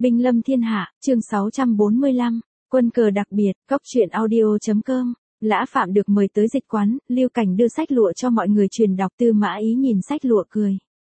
Binh lâm thiên hạ, chương 645, quân cờ đặc biệt, góc truyện audio.com. Lã Phạm được mời tới dịch quán, Lưu Cảnh đưa sách lụa cho mọi người truyền đọc. Tư Mã Ý nhìn sách lụa cười.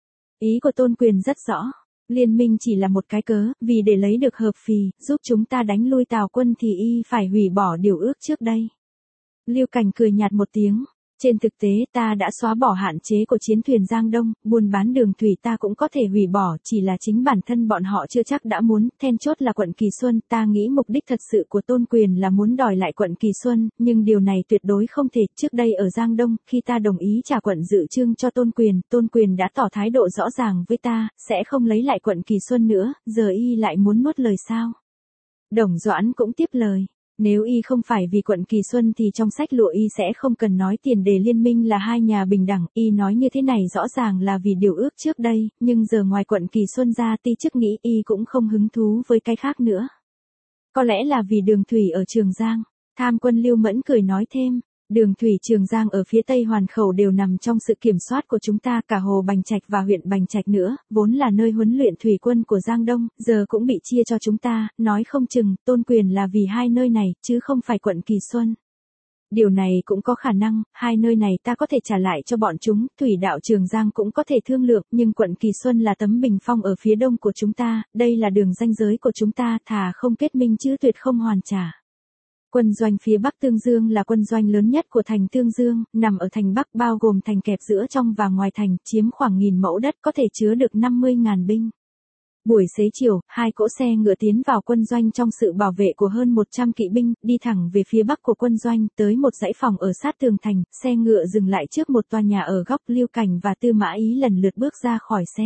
Ý của Tôn Quyền rất rõ. Liên minh chỉ là một cái cớ, vì để lấy được hợp phì, giúp chúng ta đánh lui Tào quân thì y phải hủy bỏ điều ước trước đây. Lưu Cảnh cười nhạt một tiếng. Trên thực tế ta đã xóa bỏ hạn chế của chiến thuyền Giang Đông, buôn bán đường thủy ta cũng có thể hủy bỏ, chỉ là chính bản thân bọn họ chưa chắc đã muốn, then chốt là quận Kỳ Xuân, ta nghĩ mục đích thật sự của Tôn Quyền là muốn đòi lại quận Kỳ Xuân, nhưng điều này tuyệt đối không thể. Trước đây ở Giang Đông, khi ta đồng ý trả quận Dự Chương cho Tôn Quyền đã tỏ thái độ rõ ràng với ta, sẽ không lấy lại quận Kỳ Xuân nữa, giờ y lại muốn nuốt lời sao? Đồng Doãn cũng tiếp lời. Nếu y không phải vì quận Kỳ Xuân thì trong sách lụa y sẽ không cần nói tiền đề liên minh là hai nhà bình đẳng, y nói như thế này rõ ràng là vì điều ước trước đây, nhưng giờ ngoài quận Kỳ Xuân ra ti chức nghĩ y cũng không hứng thú với cái khác nữa. Có lẽ là vì đường thủy ở Trường Giang. Tham quân Lưu Mẫn cười nói thêm, đường thủy Trường Giang ở phía Tây Hoàn Khẩu đều nằm trong sự kiểm soát của chúng ta, cả hồ Bành Trạch và huyện Bành Trạch nữa, vốn là nơi huấn luyện thủy quân của Giang Đông, giờ cũng bị chia cho chúng ta, nói không chừng, Tôn Quyền là vì hai nơi này, chứ không phải quận Kỳ Xuân. Điều này cũng có khả năng, hai nơi này ta có thể trả lại cho bọn chúng, thủy đạo Trường Giang cũng có thể thương lượng, nhưng quận Kỳ Xuân là tấm bình phong ở phía đông của chúng ta, đây là đường ranh giới của chúng ta, thà không kết minh chứ tuyệt không hoàn trả. Quân doanh phía Bắc Tương Dương là quân doanh lớn nhất của thành Tương Dương, nằm ở thành Bắc bao gồm thành kẹp giữa trong và ngoài thành, chiếm khoảng 1000 mẫu đất có thể chứa được 50.000 binh. Buổi xế chiều, hai cỗ xe ngựa tiến vào quân doanh trong sự bảo vệ của hơn 100 kỵ binh, đi thẳng về phía bắc của quân doanh, tới một dãy phòng ở sát tường thành, xe ngựa dừng lại trước một tòa nhà ở góc. Lưu Cảnh và Tư Mã Ý lần lượt bước ra khỏi xe.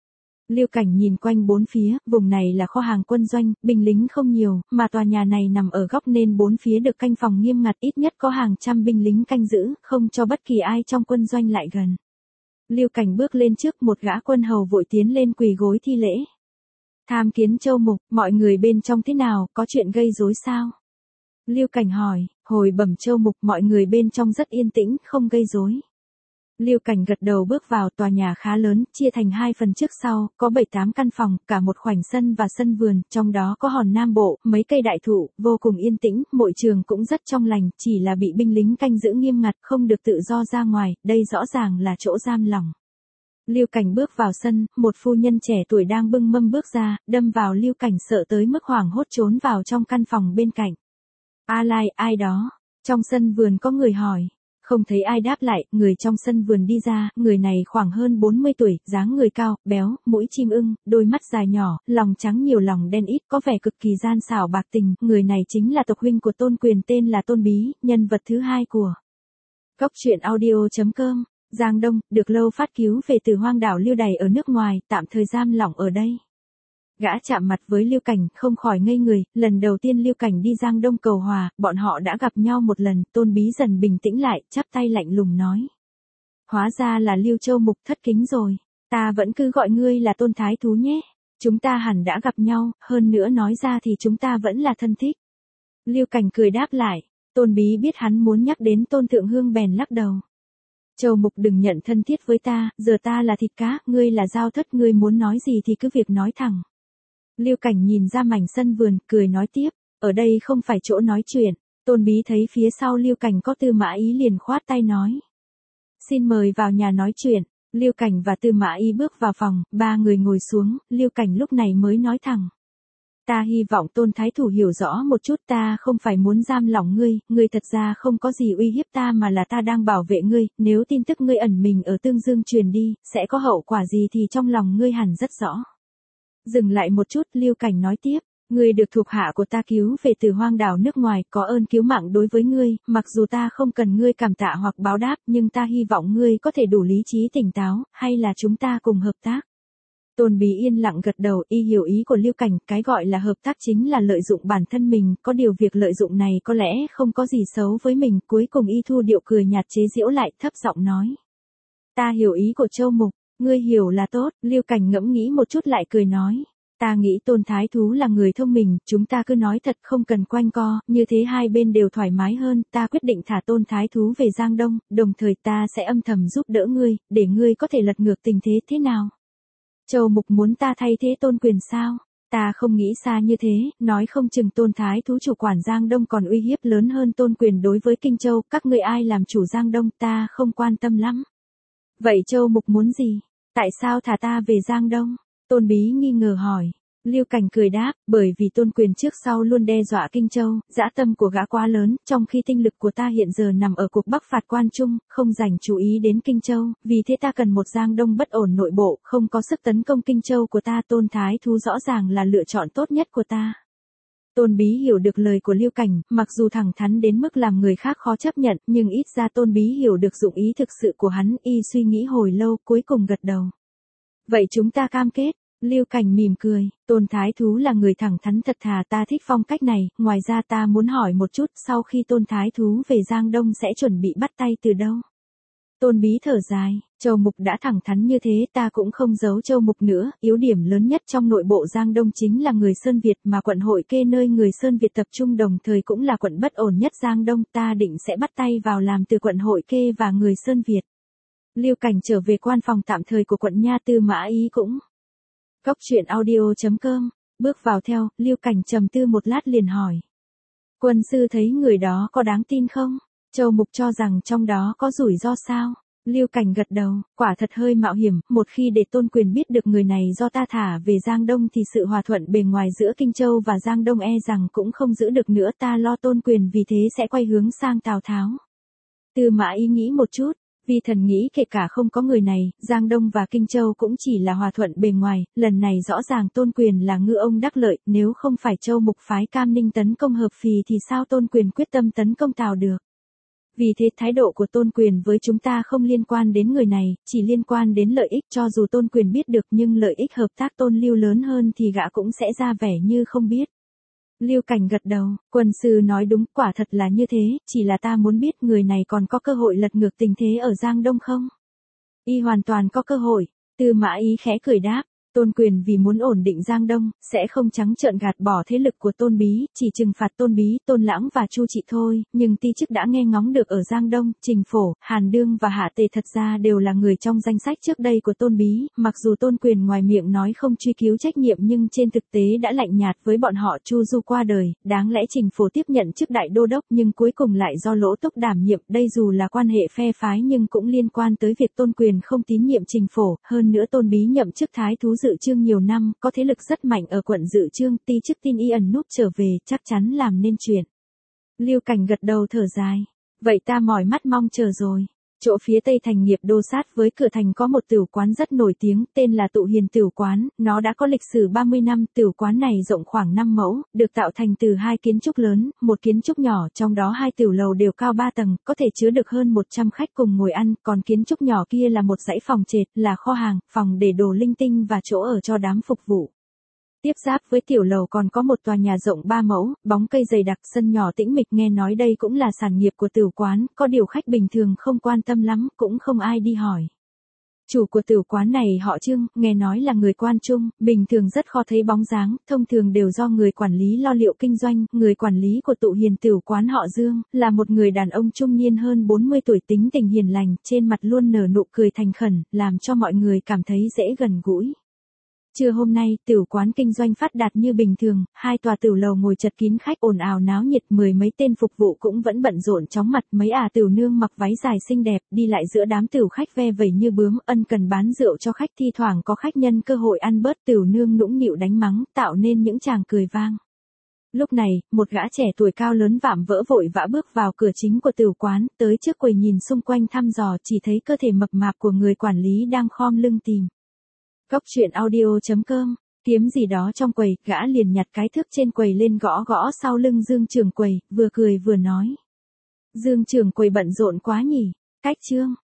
Lưu Cảnh nhìn quanh bốn phía, vùng này là kho hàng quân doanh, binh lính không nhiều, mà tòa nhà này nằm ở góc nên bốn phía được canh phòng nghiêm ngặt, ít nhất có hàng trăm binh lính canh giữ, không cho bất kỳ ai trong quân doanh lại gần. Lưu Cảnh bước lên trước, một gã quân hầu vội tiến lên quỳ gối thi lễ. Tham kiến Châu Mục, mọi người bên trong thế nào, có chuyện gây rối sao? Lưu Cảnh hỏi, hồi bẩm Châu Mục, mọi người bên trong rất yên tĩnh, không gây rối. Lưu Cảnh gật đầu bước vào. Tòa nhà khá lớn, chia thành hai phần trước sau, có 7-8 căn phòng, cả một khoảnh sân và sân vườn, trong đó có hòn Nam Bộ, mấy cây đại thụ, vô cùng yên tĩnh, môi trường cũng rất trong lành, chỉ là bị binh lính canh giữ nghiêm ngặt, không được tự do ra ngoài, đây rõ ràng là chỗ giam lỏng. Lưu Cảnh bước vào sân, một phu nhân trẻ tuổi đang bưng mâm bước ra, đâm vào Lưu Cảnh sợ tới mức hoảng hốt trốn vào trong căn phòng bên cạnh. Ai đó? Trong sân vườn có người hỏi. Không thấy ai đáp lại, người trong sân vườn đi ra, người này khoảng hơn 40 tuổi, dáng người cao, béo, mũi chim ưng, đôi mắt dài nhỏ, lòng trắng nhiều lòng đen ít, có vẻ cực kỳ gian xảo bạc tình, người này chính là tộc huynh của Tôn Quyền tên là Tôn Bí, nhân vật thứ hai của góc truyện audio.com. Giang Đông, được lâu phát cứu về từ hoang đảo lưu đày ở nước ngoài, tạm thời giam lỏng ở đây. Gã chạm mặt với Lưu Cảnh, không khỏi ngây người, lần đầu tiên Lưu Cảnh đi Giang Đông cầu hòa, bọn họ đã gặp nhau một lần, Tôn Bí dần bình tĩnh lại, chắp tay lạnh lùng nói. Hóa ra là Lưu Châu Mục, thất kính rồi, ta vẫn cứ gọi ngươi là Tôn Thái Thú nhé, chúng ta hẳn đã gặp nhau, hơn nữa nói ra thì chúng ta vẫn là thân thích. Lưu Cảnh cười đáp lại, Tôn Bí biết hắn muốn nhắc đến Tôn Thượng Hương bèn lắc đầu. Châu Mục đừng nhận thân thiết với ta, giờ ta là thịt cá, ngươi là dao thất, ngươi muốn nói gì thì cứ việc nói thẳng. Lưu Cảnh nhìn ra mảnh sân vườn, cười nói tiếp, ở đây không phải chỗ nói chuyện. Tôn Bí thấy phía sau Lưu Cảnh có Tư Mã Ý liền khoát tay nói. Xin mời vào nhà nói chuyện. Lưu Cảnh và Tư Mã Ý bước vào phòng, ba người ngồi xuống, Lưu Cảnh lúc này mới nói thẳng. Ta hy vọng Tôn Thái Thủ hiểu rõ một chút, ta không phải muốn giam lỏng ngươi, ngươi thật ra không có gì uy hiếp ta mà là ta đang bảo vệ ngươi, nếu tin tức ngươi ẩn mình ở Tương Dương truyền đi, sẽ có hậu quả gì thì trong lòng ngươi hẳn rất rõ. Dừng lại một chút, Lưu Cảnh nói tiếp, ngươi được thuộc hạ của ta cứu về từ hoang đảo nước ngoài, có ơn cứu mạng đối với ngươi, mặc dù ta không cần ngươi cảm tạ hoặc báo đáp, nhưng ta hy vọng ngươi có thể đủ lý trí tỉnh táo, hay là chúng ta cùng hợp tác. Tôn Bí yên lặng gật đầu, y hiểu ý của Lưu Cảnh, cái gọi là hợp tác chính là lợi dụng bản thân mình, có điều việc lợi dụng này có lẽ không có gì xấu với mình, cuối cùng y thu điệu cười nhạt chế giễu lại, thấp giọng nói. Ta hiểu ý của Châu Mục. Ngươi hiểu là tốt. Lưu Cảnh ngẫm nghĩ một chút lại cười nói. Ta nghĩ Tôn Thái Thú là người thông minh, chúng ta cứ nói thật không cần quanh co, như thế hai bên đều thoải mái hơn, ta quyết định thả Tôn Thái Thú về Giang Đông, đồng thời ta sẽ âm thầm giúp đỡ ngươi, để ngươi có thể lật ngược tình thế thế nào. Châu Mục muốn ta thay thế Tôn Quyền sao? ta không nghĩ xa như thế, nói không chừng Tôn Thái Thú chủ quản Giang Đông còn uy hiếp lớn hơn Tôn Quyền đối với Kinh Châu, các ngươi ai làm chủ Giang Đông ta không quan tâm lắm. Vậy Châu Mục muốn gì? Tại sao thả ta về Giang Đông? Tôn Bí nghi ngờ hỏi. Lưu Cảnh cười đáp, bởi vì Tôn Quyền trước sau luôn đe dọa Kinh Châu, dã tâm của gã quá lớn, trong khi tinh lực của ta hiện giờ nằm ở cuộc bắc phạt Quan Trung, không dành chú ý đến Kinh Châu, vì thế ta cần một Giang Đông bất ổn nội bộ, không có sức tấn công Kinh Châu của ta. Tôn Thái Thú rõ ràng là lựa chọn tốt nhất của ta. Tôn Bí hiểu được lời của Lưu Cảnh, mặc dù thẳng thắn đến mức làm người khác khó chấp nhận, nhưng ít ra Tôn Bí hiểu được dụng ý thực sự của hắn, y suy nghĩ hồi lâu, cuối cùng gật đầu. Vậy chúng ta cam kết. Lưu Cảnh mỉm cười, Tôn Thái Thú là người thẳng thắn thật thà, ta thích phong cách này, ngoài ra ta muốn hỏi một chút, sau khi Tôn Thái Thú về Giang Đông sẽ chuẩn bị bắt tay từ đâu? Tôn Bí thở dài, Châu Mục đã thẳng thắn như thế, ta cũng không giấu Châu Mục nữa, yếu điểm lớn nhất trong nội bộ Giang Đông chính là người Sơn Việt, mà quận Hội Kê nơi người Sơn Việt tập trung đồng thời cũng là quận bất ổn nhất Giang Đông, ta định sẽ bắt tay vào làm từ quận Hội Kê và người Sơn Việt. Lưu Cảnh trở về quan phòng tạm thời của quận Nha, Tư Mã Ý cũng. Cốc truyện audio.com, bước vào theo, Lưu Cảnh trầm tư một lát liền hỏi. Quân sư thấy người đó có đáng tin không? Châu Mục cho rằng trong đó có rủi ro sao? Lưu Cảnh gật đầu, quả thật hơi mạo hiểm, một khi để Tôn Quyền biết được người này do ta thả về Giang Đông thì sự hòa thuận bề ngoài giữa Kinh Châu và Giang Đông e rằng cũng không giữ được nữa, ta lo Tôn Quyền vì thế sẽ quay hướng sang Tào Tháo. Tư Mã Ý nghĩ một chút. Vi thần nghĩ kể cả không có người này, Giang Đông và Kinh Châu cũng chỉ là hòa thuận bề ngoài, lần này rõ ràng Tôn Quyền là ngư ông đắc lợi, nếu không phải Châu Mục phái Cam Ninh tấn công Hợp Phì thì sao Tôn Quyền quyết tâm tấn công Tào được. Vì thế thái độ của Tôn Quyền với chúng ta không liên quan đến người này, chỉ liên quan đến lợi ích, cho dù Tôn Quyền biết được nhưng lợi ích hợp tác Tôn Lưu lớn hơn thì gã cũng sẽ ra vẻ như không biết. Lưu Cảnh gật đầu, quân sư nói đúng, quả thật là như thế, chỉ là ta muốn biết người này còn có cơ hội lật ngược tình thế ở Giang Đông không? Y hoàn toàn có cơ hội. Tư Mã Ý khẽ cười đáp, Tôn Quyền vì muốn ổn định Giang Đông, sẽ không trắng trợn gạt bỏ thế lực của Tôn Bí, chỉ trừng phạt Tôn Bí, Tôn Lãng và Chu Trị thôi, nhưng ti chức đã nghe ngóng được ở Giang Đông, Trình Phổ, Hàn Đương và Hạ Tề thật ra đều là người trong danh sách trước đây của Tôn Bí, mặc dù Tôn Quyền ngoài miệng nói không truy cứu trách nhiệm nhưng trên thực tế đã lạnh nhạt với bọn họ. Chu Du qua đời, đáng lẽ Trình Phổ tiếp nhận chức đại đô đốc nhưng cuối cùng lại do Lỗ Túc đảm nhiệm, đây dù là quan hệ phe phái nhưng cũng liên quan tới việc Tôn Quyền không tín nhiệm Trình Phổ, hơn nữa Tôn Bí nhậm chức Thái Thú Dự Chương nhiều năm, có thế lực rất mạnh ở quận Dự Chương, ti chức tin y ẩn núp trở về, chắc chắn làm nên chuyện. Lưu Cảnh gật đầu thở dài. Vậy ta mỏi mắt mong chờ rồi. Chỗ phía tây thành Nghiệp Đô sát với cửa thành có một tửu quán rất nổi tiếng, tên là Tụ Hiền Tửu Quán, nó đã có lịch sử 30 năm, tửu quán này rộng khoảng 5 mẫu, được tạo thành từ hai kiến trúc lớn, một kiến trúc nhỏ, trong đó hai tửu lầu đều cao 3 tầng, có thể chứa được hơn 100 khách cùng ngồi ăn, còn kiến trúc nhỏ kia là một dãy phòng trệt, là kho hàng, phòng để đồ linh tinh và chỗ ở cho đám phục vụ. Tiếp giáp với tiểu lầu còn có một tòa nhà rộng 3 mẫu, bóng cây dày đặc, sân nhỏ tĩnh mịch, nghe nói đây cũng là sản nghiệp của tửu quán, có điều khách bình thường không quan tâm lắm, cũng không ai đi hỏi. Chủ của tửu quán này họ Trương, nghe nói là người Quan Trung, bình thường rất khó thấy bóng dáng, thông thường đều do người quản lý lo liệu kinh doanh, người quản lý của Tụ Hiền Tửu Quán họ Dương, là một người đàn ông trung niên hơn 40 tuổi, tính tình hiền lành, trên mặt luôn nở nụ cười thành khẩn, làm cho mọi người cảm thấy dễ gần gũi. Trưa hôm nay, tửu quán kinh doanh phát đạt như bình thường, hai tòa tửu lầu ngồi chật kín khách ồn ào náo nhiệt, mười mấy tên phục vụ cũng vẫn bận rộn chóng mặt, mấy tửu nương mặc váy dài xinh đẹp, đi lại giữa đám tửu khách ve vẩy như bướm, ân cần bán rượu cho khách, thi thoảng có khách nhân cơ hội ăn bớt, tửu nương nũng nịu đánh mắng, tạo nên những tràng cười vang. Lúc này, một gã trẻ tuổi cao lớn vạm vỡ vội vã bước vào cửa chính của tửu quán, tới trước quầy nhìn xung quanh thăm dò, chỉ thấy cơ thể mập mạp của người quản lý đang khom lưng tìm. Cốc truyện audio.com, kiếm gì đó trong quầy, gã liền nhặt cái thước trên quầy lên gõ gõ sau lưng Dương trưởng quầy, vừa cười vừa nói. Dương trưởng quầy bận rộn quá nhỉ, cách Trương.